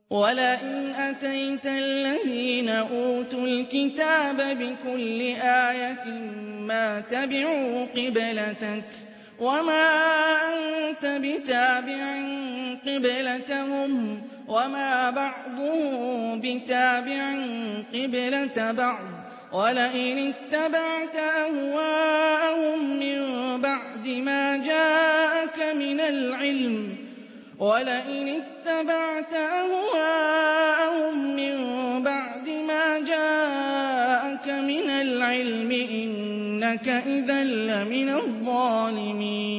وَلَئِنْ أَتَيْتَ الَّذِينَ أُوتُوا الْكِتَابَ بِكُلِّ آيَةٍ مَّا تَبِعُوا قِبْلَتَكَ وَمَا أَنتَ بِتَابِعٍ قِبْلَتَهُمْ وَمَا بَعْضُهُم بِتَابِعٍ قِبْلَةَ بَعْضٍ ۚ وَلَئِنِ اتَّبَعْتَ أَهْوَاءَهُم مِّن بَعْدِ مَا جَاءَكَ مِنَ الْعِلْمِ إِنَّكَ إِذًا لَّمِنَ الظَّالِمِينَ